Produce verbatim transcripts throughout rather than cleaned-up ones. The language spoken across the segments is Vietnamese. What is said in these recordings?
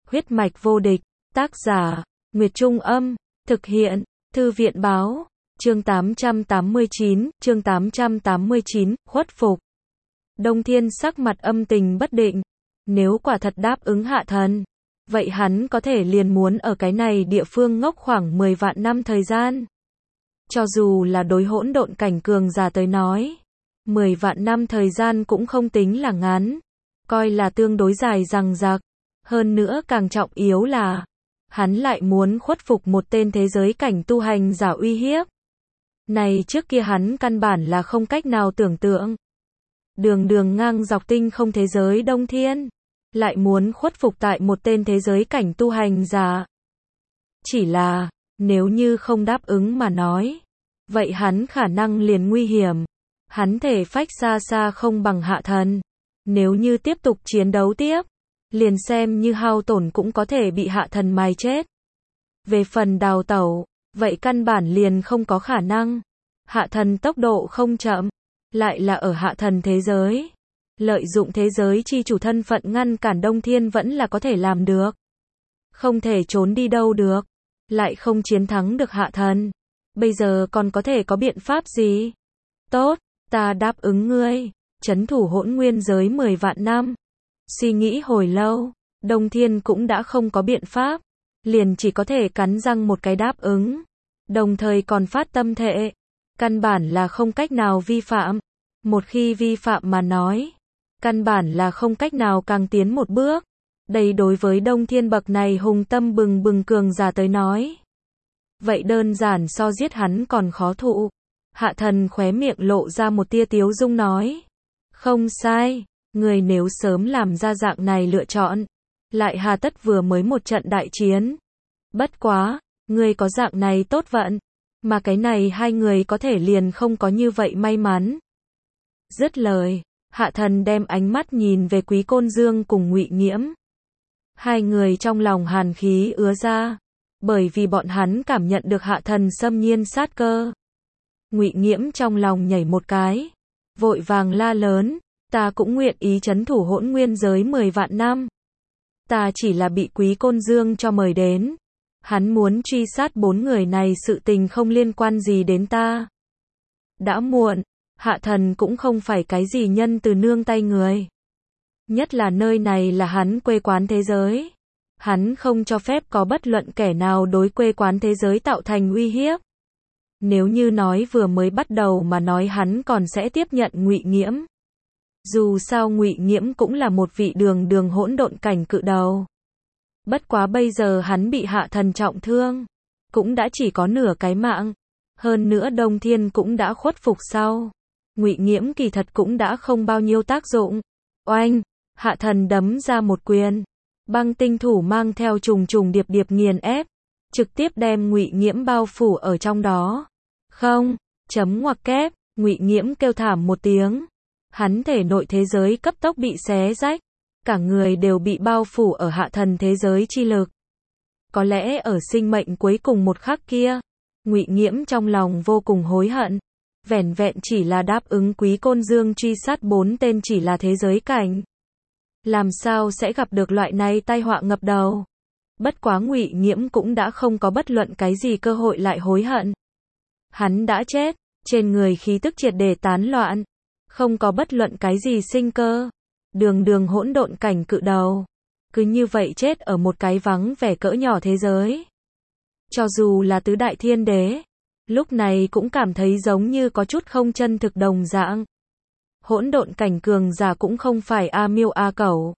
Huyết mạch vô địch, tác giả, Nguyệt Trung Âm, thực hiện, Thư viện Báo, chương tám trăm tám mươi chín, chương tám trăm tám mươi chín, khuất phục. Đông Thiên sắc mặt âm tình bất định, nếu quả thật đáp ứng Hạ Thần, vậy hắn có thể liền muốn ở cái này địa phương ngốc khoảng mười vạn năm thời gian. Cho dù là đối hỗn độn cảnh cường giả tới nói, mười vạn năm thời gian cũng không tính là ngắn, coi là tương đối dài dằng dặc. Hơn nữa càng trọng yếu là, hắn lại muốn khuất phục một tên thế giới cảnh tu hành giả uy hiếp. Này trước kia hắn căn bản là không cách nào tưởng tượng. Đường đường ngang dọc tinh không thế giới Đông Thiên, lại muốn khuất phục tại một tên thế giới cảnh tu hành giả. Chỉ là, nếu như không đáp ứng mà nói, vậy hắn khả năng liền nguy hiểm. Hắn thể phách xa xa không bằng Hạ Thần. Nếu như tiếp tục chiến đấu tiếp, liền xem như hao tổn cũng có thể bị Hạ Thần mài chết. Về phần đào tẩu, vậy căn bản liền không có khả năng. Hạ Thần tốc độ không chậm, lại là ở Hạ Thần thế giới. Lợi dụng thế giới chi chủ thân phận ngăn cản Đông Thiên vẫn là có thể làm được. Không thể trốn đi đâu được, lại không chiến thắng được Hạ Thần. Bây giờ còn có thể có biện pháp gì? Tốt, ta đáp ứng ngươi, trấn thủ hỗn nguyên giới mười vạn năm. Suy nghĩ hồi lâu, Đông Thiên cũng đã không có biện pháp, liền chỉ có thể cắn răng một cái đáp ứng, đồng thời còn phát tâm thệ, căn bản là không cách nào vi phạm. Một khi vi phạm mà nói, căn bản là không cách nào càng tiến một bước. Đây đối với Đông Thiên bậc này hùng tâm bừng bừng cường giả tới nói, vậy đơn giản so giết hắn còn khó thụ. Hạ Thần khóe miệng lộ ra một tia tiếu dung nói, không sai, người nếu sớm làm ra dạng này lựa chọn, lại hà tất vừa mới một trận đại chiến. Bất quá, người có dạng này tốt vận, mà cái này hai người có thể liền không có như vậy may mắn. Dứt lời, Hạ Thần đem ánh mắt nhìn về Quý Côn Dương cùng Ngụy Nghiễm. Hai người trong lòng hàn khí ứa ra, bởi vì bọn hắn cảm nhận được Hạ Thần xâm nhiên sát cơ. Ngụy Nghiễm trong lòng nhảy một cái, vội vàng la lớn, ta cũng nguyện ý trấn thủ hỗn nguyên giới mười vạn năm. Ta chỉ là bị Quý Côn Dương cho mời đến. Hắn muốn truy sát bốn người này sự tình không liên quan gì đến ta. Đã muộn, Hạ Thần cũng không phải cái gì nhân từ nương tay người. Nhất là nơi này là hắn quê quán thế giới. Hắn không cho phép có bất luận kẻ nào đối quê quán thế giới tạo thành uy hiếp. Nếu như nói vừa mới bắt đầu mà nói hắn còn sẽ tiếp nhận Ngụy Nghiễm. Dù sao Ngụy Nghiễm cũng là một vị đường đường hỗn độn cảnh cự đầu. Bất quá bây giờ hắn bị Hạ Thần trọng thương, cũng đã chỉ có nửa cái mạng. Hơn nữa Đông Thiên cũng đã khuất phục sau. Ngụy Nghiễm kỳ thật cũng đã không bao nhiêu tác dụng. Oanh, Hạ Thần đấm ra một quyền. Băng tinh thủ mang theo trùng trùng điệp điệp nghiền ép, trực tiếp đem Ngụy Nghiễm bao phủ ở trong đó. Không, chấm ngoặc kép, Ngụy Nghiễm kêu thảm một tiếng. Hắn thể nội thế giới cấp tốc bị xé rách, cả người đều bị bao phủ ở Hạ Thần thế giới chi lực. Có lẽ ở sinh mệnh cuối cùng một khắc kia, Ngụy Nghiễm trong lòng vô cùng hối hận, vẻn vẹn chỉ là đáp ứng Quý Côn Dương truy sát bốn tên chỉ là thế giới cảnh. Làm sao sẽ gặp được loại này tai họa ngập đầu. Bất quá Ngụy Nghiễm cũng đã không có bất luận cái gì cơ hội lại hối hận. Hắn đã chết, trên người khí tức triệt để tán loạn, không có bất luận cái gì sinh cơ. Đường đường hỗn độn cảnh cự đầu, cứ như vậy chết ở một cái vắng vẻ cỡ nhỏ thế giới. Cho dù là tứ đại thiên đế, lúc này cũng cảm thấy giống như có chút không chân thực đồng dạng. Hỗn độn cảnh cường giả cũng không phải a miêu a cẩu.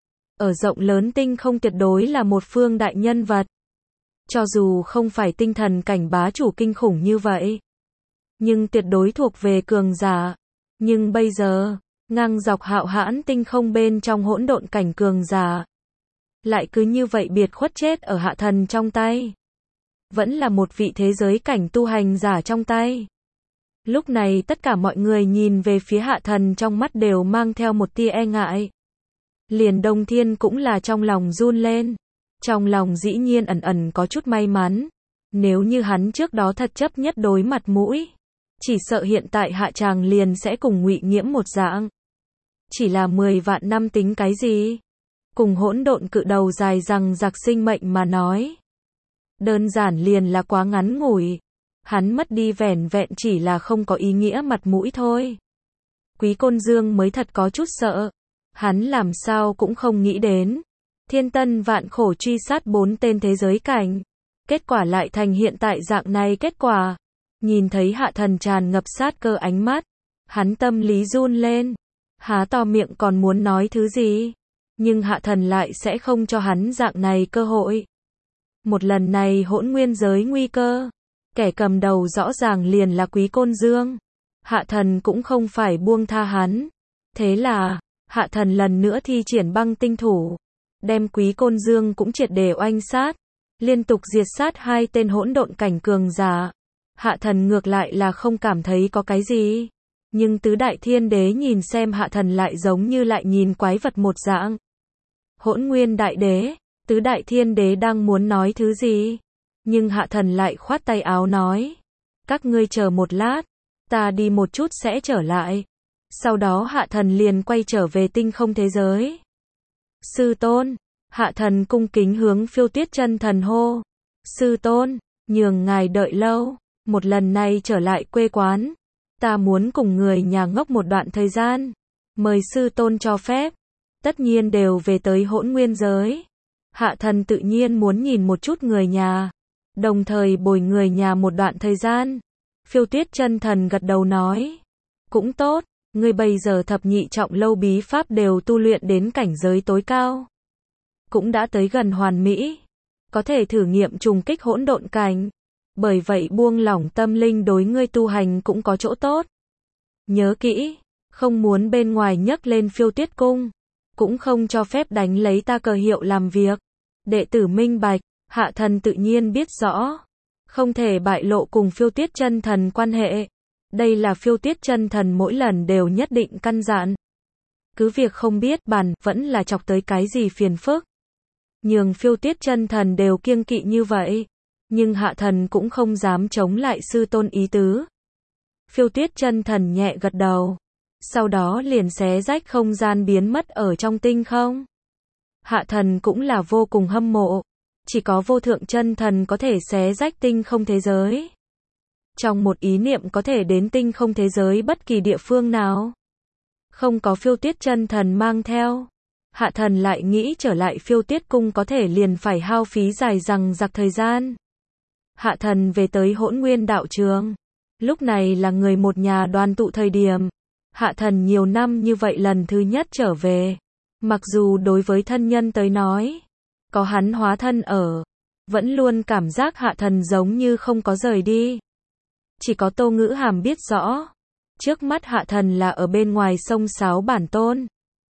Ở rộng lớn tinh không tuyệt đối là một phương đại nhân vật. Cho dù không phải tinh thần cảnh bá chủ kinh khủng như vậy, nhưng tuyệt đối thuộc về cường giả. Nhưng bây giờ, ngang dọc hạo hãn tinh không bên trong hỗn độn cảnh cường giả, lại cứ như vậy biệt khuất chết ở Hạ Thần trong tay. Vẫn là một vị thế giới cảnh tu hành giả trong tay. Lúc này tất cả mọi người nhìn về phía Hạ Thần trong mắt đều mang theo một tia e ngại. Liền Đông Thiên cũng là trong lòng run lên. Trong lòng dĩ nhiên ẩn ẩn có chút may mắn. Nếu như hắn trước đó thật chấp nhất đối mặt mũi, chỉ sợ hiện tại hạ tràng liền sẽ cùng Ngụy Nghiễm một dạng. Chỉ là mười vạn năm tính cái gì? cùng hỗn độn cự đầu dài rằng giặc sinh mệnh mà nói. Đơn giản liền là quá ngắn ngủi. Hắn mất đi vẻn vẹn chỉ là không có ý nghĩa mặt mũi thôi. Quý Côn Dương mới thật có chút sợ. Hắn làm sao cũng không nghĩ đến. Thiên tân vạn khổ truy sát bốn tên thế giới cảnh. Kết quả lại thành hiện tại dạng này kết quả. Nhìn thấy Hạ Thần tràn ngập sát cơ ánh mắt. Hắn tâm lý run lên. Há to miệng còn muốn nói thứ gì. Nhưng Hạ Thần lại sẽ không cho hắn dạng này cơ hội. Một lần này hỗn nguyên giới nguy cơ. Kẻ cầm đầu rõ ràng liền là Quý Côn Dương. Hạ Thần cũng không phải buông tha hắn. Thế là, Hạ Thần lần nữa thi triển băng tinh thủ. Đem Quý Côn Dương cũng triệt để oanh sát. Liên tục diệt sát hai tên hỗn độn cảnh cường giả. Hạ Thần ngược lại là không cảm thấy có cái gì. Nhưng tứ đại thiên đế nhìn xem Hạ Thần lại giống như lại nhìn quái vật một dạng. Hỗn nguyên đại đế, tứ đại thiên đế đang muốn nói thứ gì. Nhưng Hạ Thần lại khoát tay áo nói. Các ngươi chờ một lát, ta đi một chút sẽ trở lại. Sau đó Hạ Thần liền quay trở về tinh không thế giới. Sư tôn, Hạ Thần cung kính hướng Phiêu Tuyết Chân Thần hô. Sư tôn, nhường ngài đợi lâu, một lần này trở lại quê quán. Ta muốn cùng người nhà ngốc một đoạn thời gian. Mời sư tôn cho phép. Tất nhiên đều về tới hỗn nguyên giới. Hạ Thần tự nhiên muốn nhìn một chút người nhà. Đồng thời bồi người nhà một đoạn thời gian. Phiêu Tuyết Chân Thần gật đầu nói. Cũng tốt, ngươi bây giờ thập nhị trọng lâu bí pháp đều tu luyện đến cảnh giới tối cao. Cũng đã tới gần hoàn mỹ. Có thể thử nghiệm trùng kích hỗn độn cảnh. Bởi vậy buông lỏng tâm linh đối ngươi tu hành cũng có chỗ tốt. Nhớ kỹ, không muốn bên ngoài nhấc lên Phiêu Tuyết cung. Cũng không cho phép đánh lấy ta cờ hiệu làm việc. Đệ tử minh bạch. Hạ Thần tự nhiên biết rõ. Không thể bại lộ cùng Phiêu Tuyết Chân Thần quan hệ. Đây là Phiêu Tuyết Chân Thần mỗi lần đều nhất định căn dặn. Cứ việc không biết bàn vẫn là chọc tới cái gì phiền phức. Nhường Phiêu Tuyết Chân Thần đều kiêng kỵ như vậy. Nhưng Hạ Thần cũng không dám chống lại sư tôn ý tứ. Phiêu Tuyết Chân Thần nhẹ gật đầu. Sau đó liền xé rách không gian biến mất ở trong tinh không. Hạ Thần cũng là vô cùng hâm mộ. Chỉ có vô thượng chân thần có thể xé rách tinh không thế giới. Trong một ý niệm có thể đến tinh không thế giới bất kỳ địa phương nào. Không có Phiêu Tuyết Chân Thần mang theo. Hạ Thần lại nghĩ trở lại Phiêu Tuyết cung có thể liền phải hao phí dài rằng giặc thời gian. Hạ Thần về tới hỗn nguyên đạo trường. Lúc này là người một nhà đoàn tụ thời điểm. Hạ Thần nhiều năm như vậy lần thứ nhất trở về. Mặc dù đối với thân nhân tới nói, có hắn hóa thân ở, vẫn luôn cảm giác Hạ Thần giống như không có rời đi. Chỉ có Tô Ngữ Hàm biết rõ, trước mắt Hạ Thần là ở bên ngoài sông sáo bản tôn,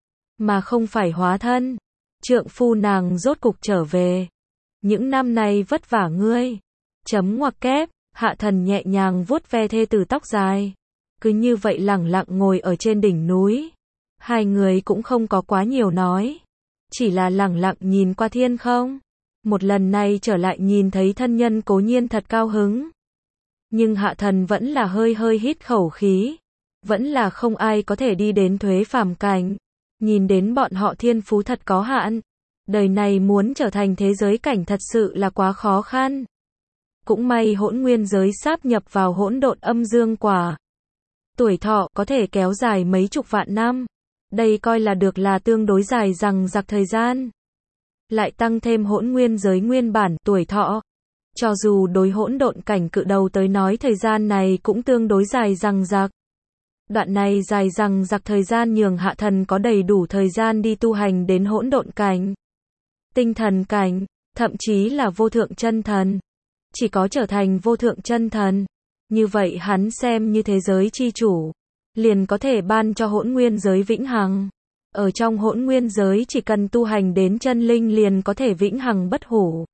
mà không phải hóa thân. Trượng phu nàng rốt cục trở về. Những năm này vất vả ngươi. Chấm ngoặc kép, Hạ Thần nhẹ nhàng vuốt ve thê tử tóc dài. Cứ như vậy lẳng lặng ngồi ở trên đỉnh núi. Hai người cũng không có quá nhiều nói. Chỉ là lẳng lặng nhìn qua thiên không. Một lần này trở lại nhìn thấy thân nhân cố nhiên thật cao hứng. Nhưng Hạ Thần vẫn là hơi hơi hít khẩu khí. Vẫn là không ai có thể đi đến thuế phàm cảnh. Nhìn đến bọn họ thiên phú thật có hạn. Đời này muốn trở thành thế giới cảnh thật sự là quá khó khăn. Cũng may hỗn nguyên giới sáp nhập vào hỗn độn âm dương quả. Tuổi thọ có thể kéo dài mấy chục vạn năm. Đây coi là được là tương đối dài rằng giặc thời gian. Lại tăng thêm hỗn nguyên giới nguyên bản tuổi thọ. Cho dù đối hỗn độn cảnh cự đầu tới nói thời gian này cũng tương đối dài rằng giặc. Đoạn này dài rằng giặc thời gian nhường Hạ Thần có đầy đủ thời gian đi tu hành đến hỗn độn cảnh, tinh thần cảnh, thậm chí là vô thượng chân thần. Chỉ có trở thành vô thượng chân thần, như vậy hắn xem như thế giới chi chủ, liền có thể ban cho hỗn nguyên giới vĩnh hằng. Ở trong hỗn nguyên giới chỉ cần tu hành đến chân linh liền có thể vĩnh hằng bất hủ.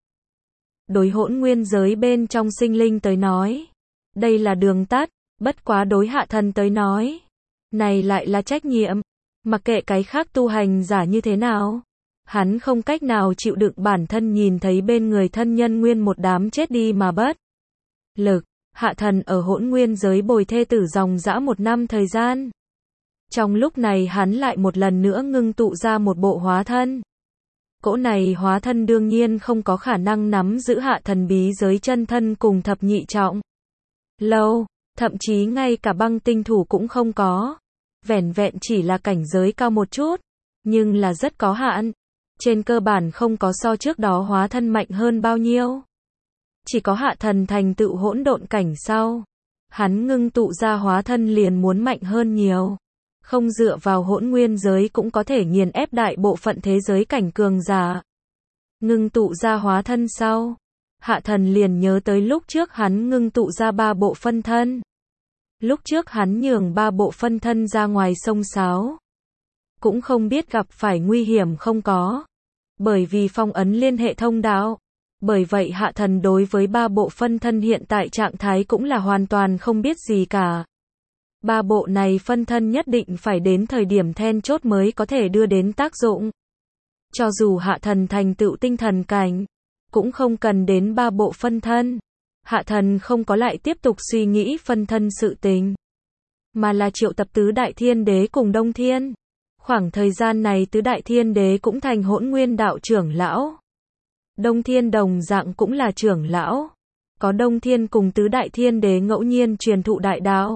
Đối hỗn nguyên giới bên trong sinh linh tới nói, đây là đường tắt, bất quá đối Hạ Thần tới nói, này lại là trách nhiệm. Mặc kệ cái khác tu hành giả như thế nào, hắn không cách nào chịu đựng bản thân nhìn thấy bên người thân nhân nguyên một đám chết đi mà bất lực. Hạ Thần ở hỗn nguyên giới bồi thê tử dòng dã một năm thời gian. Trong lúc này hắn lại một lần nữa ngưng tụ ra một bộ hóa thân. Cỗ này hóa thân đương nhiên không có khả năng nắm giữ hạ thần bí giới chân thân cùng thập nhị trọng. Lâu, thậm chí ngay cả băng tinh thủ cũng không có. Vẻn vẹn chỉ là cảnh giới cao một chút, nhưng là rất có hạn. Trên cơ bản không có so trước đó hóa thân mạnh hơn bao nhiêu. Chỉ có hạ thần thành tựu hỗn độn cảnh sau. Hắn ngưng tụ ra hóa thân liền muốn mạnh hơn nhiều. Không dựa vào hỗn nguyên giới cũng có thể nghiền ép đại bộ phận thế giới cảnh cường giả. Ngưng tụ ra hóa thân sau. Hạ thần liền nhớ tới lúc trước hắn ngưng tụ ra ba bộ phân thân. Lúc trước hắn nhường ba bộ phân thân ra ngoài sông sáo. Cũng không biết gặp phải nguy hiểm không có. Bởi vì phong ấn liên hệ thông đạo. Bởi vậy hạ thần đối với ba bộ phân thân hiện tại trạng thái cũng là hoàn toàn không biết gì cả. Ba bộ này phân thân nhất định phải đến thời điểm then chốt mới có thể đưa đến tác dụng. Cho dù hạ thần thành tựu tinh thần cảnh, cũng không cần đến ba bộ phân thân. Hạ thần không có lại tiếp tục suy nghĩ phân thân sự tình, mà là triệu tập tứ đại thiên đế cùng Đông Thiên. Khoảng thời gian này tứ đại thiên đế cũng thành hỗn nguyên đạo trưởng lão. Đông Thiên đồng dạng cũng là trưởng lão. Có Đông Thiên cùng tứ đại thiên đế ngẫu nhiên truyền thụ đại đạo.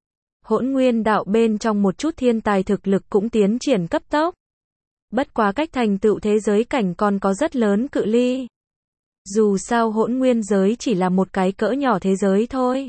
Hỗn nguyên đạo bên trong một chút thiên tài thực lực cũng tiến triển cấp tốc. Bất quá cách thành tựu thế giới cảnh còn có rất lớn cự ly. Dù sao hỗn nguyên giới chỉ là một cái cỡ nhỏ thế giới thôi.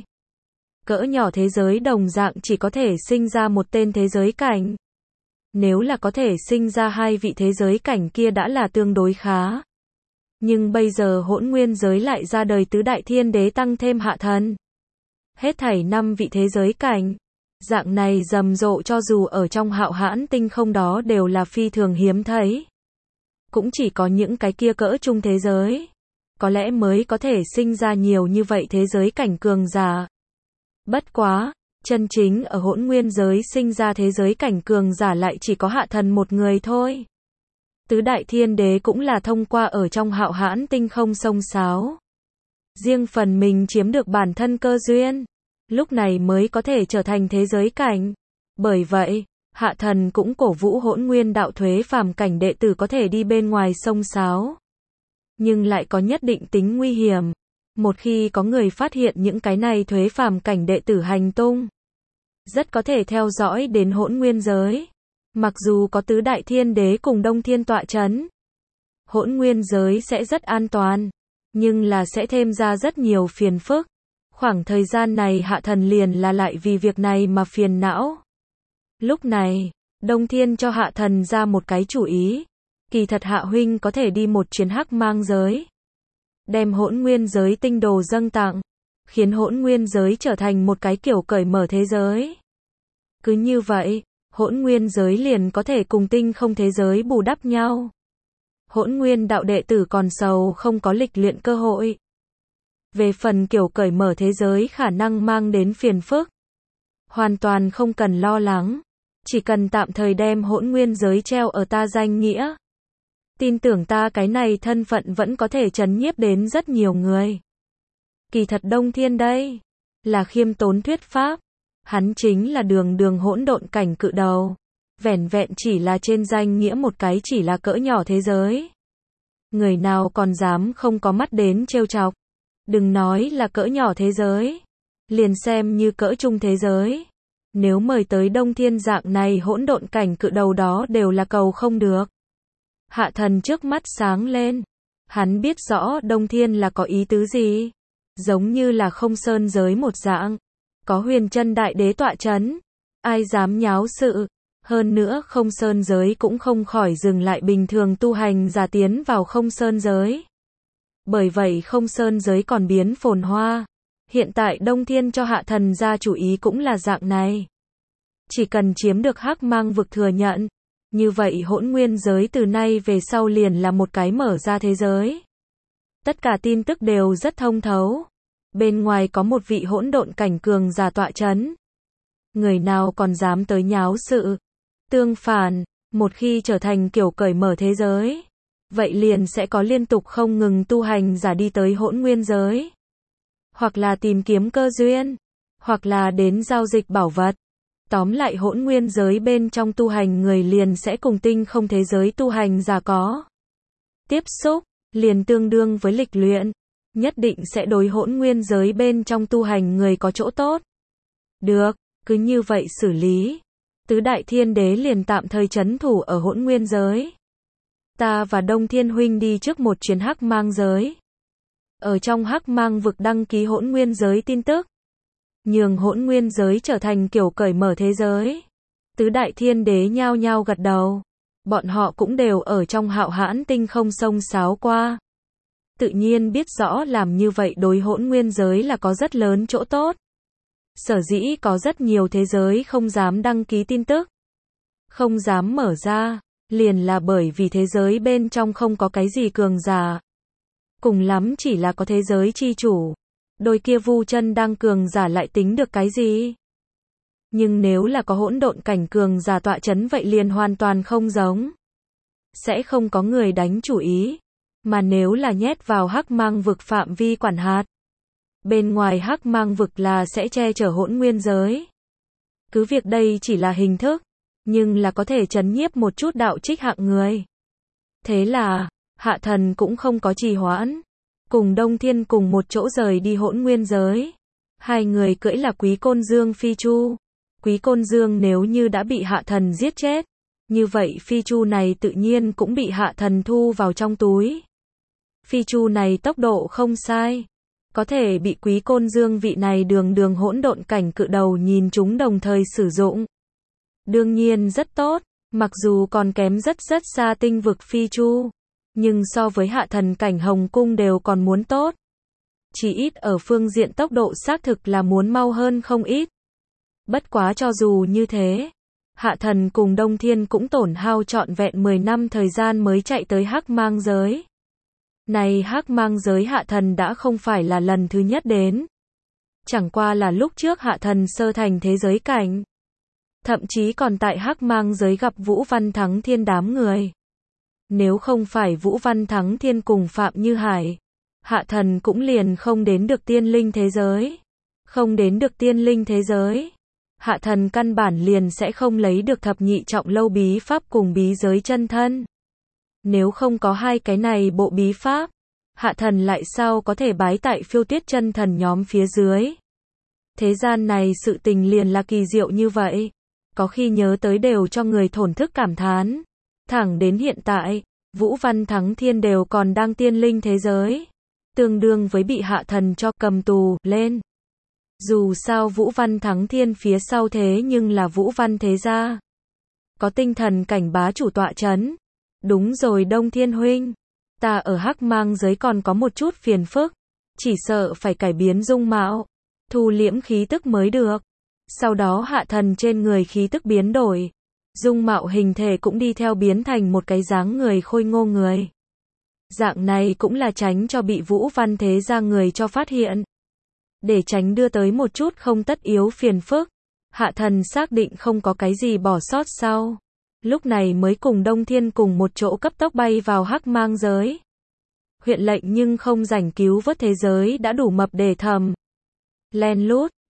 Cỡ nhỏ thế giới đồng dạng chỉ có thể sinh ra một tên thế giới cảnh. Nếu là có thể sinh ra hai vị thế giới cảnh kia đã là tương đối khá. Nhưng bây giờ hỗn nguyên giới lại ra đời tứ đại thiên đế tăng thêm hạ thần. Hết thảy năm vị thế giới cảnh. Dạng này rầm rộ cho dù ở trong hạo hãn tinh không đó đều là phi thường hiếm thấy. Cũng chỉ có những cái kia cỡ trung thế giới. Có lẽ mới có thể sinh ra nhiều như vậy thế giới cảnh cường giả. Bất quá, chân chính ở hỗn nguyên giới sinh ra thế giới cảnh cường giả lại chỉ có hạ thần một người thôi. Tứ đại thiên đế cũng là thông qua ở trong hạo hãn tinh không sông sáo. Riêng phần mình chiếm được bản thân cơ duyên. Lúc này mới có thể trở thành thế giới cảnh. Bởi vậy, hạ thần cũng cổ vũ hỗn nguyên đạo thuế phàm cảnh đệ tử có thể đi bên ngoài sông sáo. Nhưng lại có nhất định tính nguy hiểm. Một khi có người phát hiện những cái này thuế phàm cảnh đệ tử hành tung, rất có thể theo dõi đến hỗn nguyên giới. Mặc dù có tứ đại thiên đế cùng Đông Thiên tọa chấn, hỗn nguyên giới sẽ rất an toàn, nhưng là sẽ thêm ra rất nhiều phiền phức. Khoảng thời gian này hạ thần liền là lại vì việc này mà phiền não. Lúc này, Đông Thiên cho hạ thần ra một cái chủ ý. Kỳ thật hạ huynh có thể đi một chuyến hắc mang giới. Đem hỗn nguyên giới tinh đồ dâng tặng. Khiến hỗn nguyên giới trở thành một cái kiểu cởi mở thế giới. Cứ như vậy, hỗn nguyên giới liền có thể cùng tinh không thế giới bù đắp nhau. Hỗn nguyên đạo đệ tử còn sầu không có lịch luyện cơ hội. Về phần kiểu cởi mở thế giới khả năng mang đến phiền phức, hoàn toàn không cần lo lắng. Chỉ cần tạm thời đem hỗn nguyên giới treo ở ta danh nghĩa. Tin tưởng ta cái này thân phận vẫn có thể trấn nhiếp đến rất nhiều người. Kỳ thật Đông Thiên đây, là khiêm tốn thuyết pháp. Hắn chính là đường đường hỗn độn cảnh cự đầu. Vẻn vẹn chỉ là trên danh nghĩa một cái chỉ là cỡ nhỏ thế giới. Người nào còn dám không có mắt đến trêu chọc. Đừng nói là cỡ nhỏ thế giới. Liền xem như cỡ trung thế giới. Nếu mời tới Đông Thiên dạng này hỗn độn cảnh cự đầu đó đều là cầu không được. Hạ thần trước mắt sáng lên. Hắn biết rõ Đông Thiên là có ý tứ gì. Giống như là không sơn giới một dạng. Có huyền chân đại đế tọa chấn. Ai dám nháo sự. Hơn nữa không sơn giới cũng không khỏi dừng lại bình thường tu hành giả tiến vào không sơn giới. Bởi vậy không sơn giới còn biến phồn hoa. Hiện tại Đông Thiên cho hạ thần ra chủ ý cũng là dạng này. Chỉ cần chiếm được hắc mang vực thừa nhận. Như vậy hỗn nguyên giới từ nay về sau liền là một cái mở ra thế giới. Tất cả tin tức đều rất thông thấu. Bên ngoài có một vị hỗn độn cảnh cường giả tọa chấn. Người nào còn dám tới nháo sự. Tương phản, một khi trở thành kiểu cởi mở thế giới, vậy liền sẽ có liên tục không ngừng tu hành giả đi tới hỗn nguyên giới. Hoặc là tìm kiếm cơ duyên, hoặc là đến giao dịch bảo vật. Tóm lại hỗn nguyên giới bên trong tu hành người liền sẽ cùng tinh không thế giới tu hành giả có tiếp xúc, liền tương đương với lịch luyện, nhất định sẽ đối hỗn nguyên giới bên trong tu hành người có chỗ tốt. Được, cứ như vậy xử lý. Tứ đại thiên đế liền tạm thời trấn thủ ở hỗn nguyên giới. Ta và Đông Thiên huynh đi trước một chuyến hắc mang giới. Ở trong hắc mang vực đăng ký hỗn nguyên giới tin tức. Nhường hỗn nguyên giới trở thành kiểu cởi mở thế giới. Tứ đại thiên đế nhao nhao gật đầu. Bọn họ cũng đều ở trong hạo hãn tinh không sông sáo qua. Tự nhiên biết rõ làm như vậy đối hỗn nguyên giới là có rất lớn chỗ tốt. Sở dĩ có rất nhiều thế giới không dám đăng ký tin tức. Không dám mở ra, liền là bởi vì thế giới bên trong không có cái gì cường giả. Cùng lắm chỉ là có thế giới chi chủ. Đôi kia vu chân đang cường giả lại tính được cái gì? Nhưng nếu là có hỗn độn cảnh cường giả tọa chấn vậy liền hoàn toàn không giống. Sẽ không có người đánh chủ ý. Mà nếu là nhét vào hắc mang vực phạm vi quản hạt. Bên ngoài hắc mang vực là sẽ che chở hỗn nguyên giới. Cứ việc đây chỉ là hình thức. Nhưng là có thể trấn nhiếp một chút đạo trích hạng người. Thế là, Hạ Thần cũng không có trì hoãn. Cùng Đông Thiên cùng một chỗ rời đi hỗn nguyên giới. Hai người cưỡi là Quý Côn Dương Phi Chu. Quý Côn Dương nếu như đã bị Hạ Thần giết chết. Như vậy Phi Chu này tự nhiên cũng bị Hạ Thần thu vào trong túi. Phi Chu này tốc độ không sai. Có thể bị Quý Côn Dương vị này đường đường hỗn độn cảnh cự đầu nhìn chúng đồng thời sử dụng. Đương nhiên rất tốt, mặc dù còn kém rất rất xa tinh vực Phi Chu. Nhưng so với Hạ Thần cảnh Hồng Cung đều còn muốn tốt. Chỉ ít ở phương diện tốc độ xác thực là muốn mau hơn không ít. Bất quá cho dù như thế, Hạ Thần cùng Đông Thiên cũng tổn hao trọn vẹn mười năm thời gian mới chạy tới hắc mang giới. Này hắc mang giới Hạ Thần đã không phải là lần thứ nhất đến. Chẳng qua là lúc trước Hạ Thần sơ thành thế giới cảnh. Thậm chí còn tại hắc mang giới gặp Vũ Văn Thắng Thiên đám người. Nếu không phải Vũ Văn Thắng Thiên cùng Phạm Như Hải, Hạ Thần cũng liền không đến được tiên linh thế giới. Không đến được tiên linh thế giới. Hạ Thần căn bản liền sẽ không lấy được thập nhị trọng lâu bí pháp cùng bí giới chân thân. Nếu không có hai cái này bộ bí pháp, Hạ Thần lại sao có thể bái tại Phiêu Tuyết chân thần nhóm phía dưới. Thế gian này sự tình liền là kỳ diệu như vậy. Có khi nhớ tới đều cho người thổn thức cảm thán. Thẳng đến hiện tại, Vũ Văn Thắng Thiên đều còn đang tiên linh thế giới. Tương đương với bị Hạ Thần cho cầm tù lên. Dù sao Vũ Văn Thắng Thiên phía sau thế nhưng là Vũ Văn thế gia. Có tinh thần cảnh bá chủ tọa chấn. Đúng rồi Đông Thiên huynh. Ta ở hắc mang giới còn có một chút phiền phức. Chỉ sợ phải cải biến dung mạo. Thu liễm khí tức mới được. Sau đó Hạ Thần trên người khí tức biến đổi. Dung mạo hình thể cũng đi theo biến thành một cái dáng người khôi ngô người. Dạng này cũng là tránh cho bị Vũ Văn thế gia người cho phát hiện. Để tránh đưa tới một chút không tất yếu phiền phức. Hạ Thần xác định không có cái gì bỏ sót sau. Lúc này mới cùng Đông Thiên cùng một chỗ cấp tốc bay vào hắc mang giới. Huyện lệnh nhưng không rảnh cứu vớt thế giới đã đủ mập để thầm. Len lút,